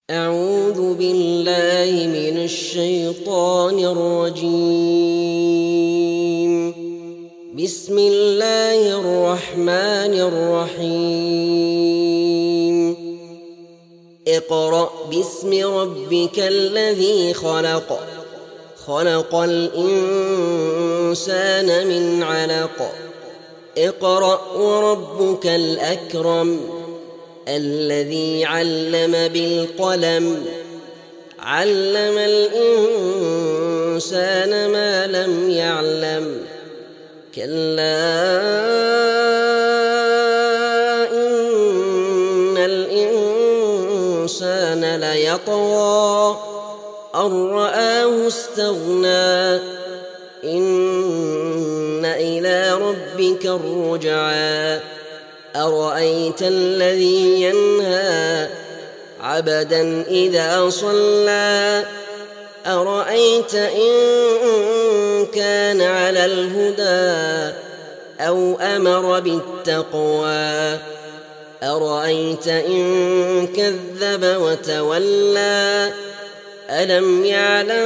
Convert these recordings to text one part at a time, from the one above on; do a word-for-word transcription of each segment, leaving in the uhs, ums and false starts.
أعوذ بالله من الشيطان الرجيم. بسم الله الرحمن الرحيم. اقرأ باسم ربك الذي خلق خلق الإنسان من علق اقرأ وربك الأكرم الذي علم بالقلم علم الإنسان ما لم يعلم كلا إن الإنسان ليطغى أن رآه استغنى إن إلى ربك الرجعى أرأيت الذي ينهى عبدا إذا صلى أرأيت إن كان على الهدى أو أمر بالتقوى أرأيت إن كذب وتولى ألم يعلم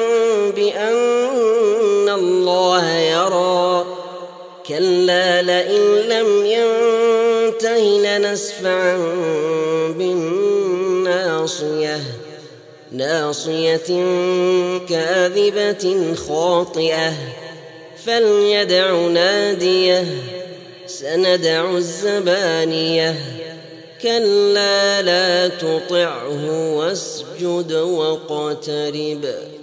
بأن الله يرى كلا لئن لم ينته لنسفعا بالناصية ناصية كاذبة خاطئة فليدع ناديه سندع الزبانية كلا لا تطعه واسجد واقترب.